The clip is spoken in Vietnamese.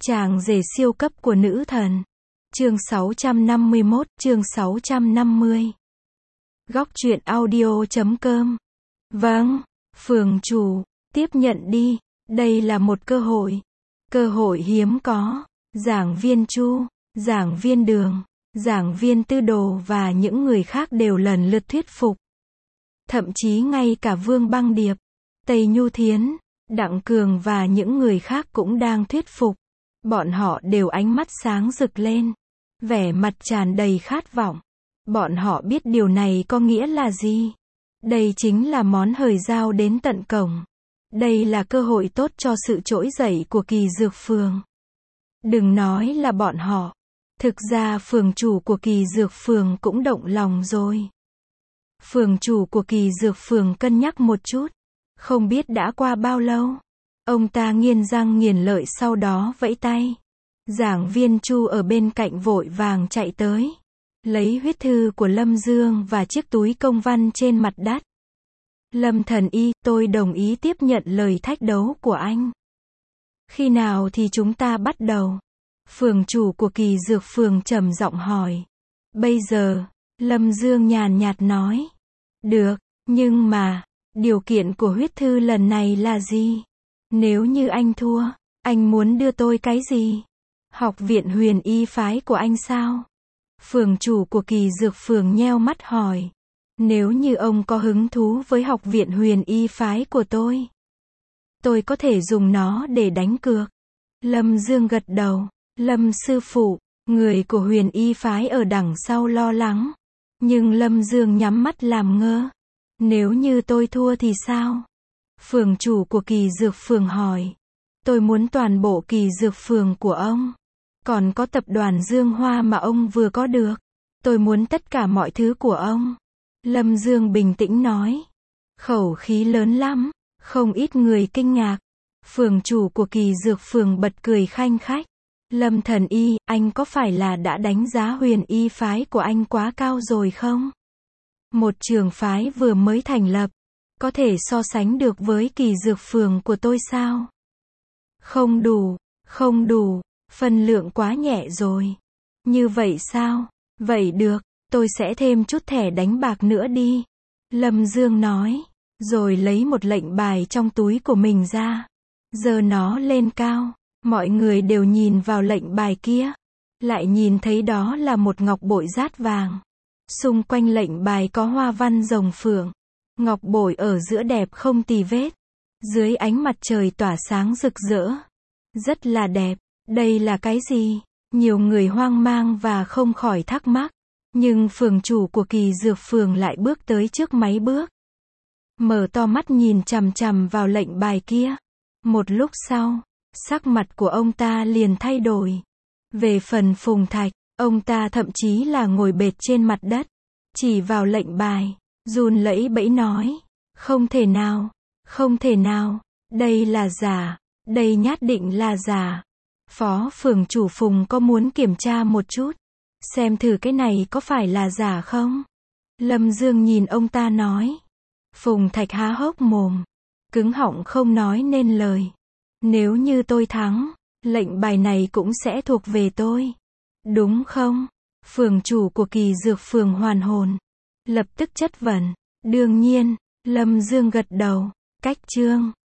Chàng rể siêu cấp của nữ thần. Chương 651, chương 650. Góc truyện audio.com. Vâng, phường chủ, tiếp nhận đi, đây là một cơ hội hiếm có. Giảng viên Chu, giảng viên Đường, giảng viên Tư Đồ và những người khác đều lần lượt thuyết phục. Thậm chí ngay cả Vương Băng Điệp, Tây Nhu Thiến, Đặng Cường và những người khác cũng đang thuyết phục. Bọn họ đều ánh mắt sáng rực lên, vẻ mặt tràn đầy khát vọng. Bọn họ biết điều này có nghĩa là gì. Đây chính là món hời giao đến tận cổng. Đây là cơ hội tốt cho sự trỗi dậy của Kỳ Dược Phường. Đừng nói là bọn họ. Thực ra phường chủ của Kỳ Dược Phường cũng động lòng rồi. Phường chủ của Kỳ Dược Phường cân nhắc một chút. Không biết đã qua bao lâu. Ông ta nghiến răng nghiến lợi sau đó vẫy tay. Giảng viên Chu ở bên cạnh vội vàng chạy tới. Lấy huyết thư của Lâm Dương và chiếc túi công văn trên mặt đất. Lâm thần y, tôi đồng ý tiếp nhận lời thách đấu của anh. Khi nào thì chúng ta bắt đầu? Phường chủ của Kỳ Dược Phường trầm giọng hỏi. Bây giờ, Lâm Dương nhàn nhạt nói. Được, nhưng mà, điều kiện của huyết thư lần này là gì? Nếu như anh thua, anh muốn đưa tôi cái gì? Học viện Huyền Y phái của anh sao? Phường chủ của Kỳ Dược Phường nheo mắt hỏi. Nếu như ông có hứng thú với học viện Huyền Y phái của tôi có thể dùng nó để đánh cược. Lâm Dương gật đầu. Lâm sư phụ, người của Huyền Y phái ở đằng sau lo lắng. Nhưng Lâm Dương nhắm mắt làm ngơ. Nếu như tôi thua thì sao? Phường chủ của Kỳ Dược Phường hỏi. Tôi muốn toàn bộ Kỳ Dược Phường của ông. Còn có tập đoàn Dương Hoa mà ông vừa có được. Tôi muốn tất cả mọi thứ của ông. Lâm Dương bình tĩnh nói. Khẩu khí lớn lắm, không ít người kinh ngạc. Phường chủ của Kỳ Dược Phường bật cười khanh khách. Lâm thần y, anh có phải là đã đánh giá Huyền Y phái của anh quá cao rồi không? Một trường phái vừa mới thành lập, có thể so sánh được với Kỳ Dược Phường của tôi sao? Không đủ, phân lượng quá nhẹ rồi. Như vậy sao? Vậy được, tôi sẽ thêm chút thẻ đánh bạc nữa đi. Lâm Dương nói, rồi lấy một lệnh bài trong túi của mình ra. Giơ nó lên cao, mọi người đều nhìn vào lệnh bài kia. Lại nhìn thấy đó là một ngọc bội dát vàng. Xung quanh lệnh bài có hoa văn rồng phượng. Ngọc bội ở giữa đẹp không tì vết. Dưới ánh mặt trời tỏa sáng rực rỡ. Rất là đẹp. Đây là cái gì? Nhiều người hoang mang và không khỏi thắc mắc. Nhưng phường chủ của Kỳ Dược Phường lại bước tới trước mấy bước. Mở to mắt nhìn chằm chằm vào lệnh bài kia. Một lúc sau, sắc mặt của ông ta liền thay đổi. Về phần Phùng Thạch, ông ta thậm chí là ngồi bệt trên mặt đất. Chỉ vào lệnh bài, run lẩy bẩy nói. Không thể nào, đây là giả, đây nhất định là giả. Phó phường chủ Phùng có muốn kiểm tra một chút, xem thử cái này có phải là giả không? Lâm Dương nhìn ông ta nói. Phùng Thạch há hốc mồm, cứng họng không nói nên lời. Nếu như tôi thắng, lệnh bài này cũng sẽ thuộc về tôi. Đúng không? Phường chủ của Kỳ Dược Phường hoàn hồn. Lập tức chất vấn. Đương nhiên, Lâm Dương gật đầu. Cách chương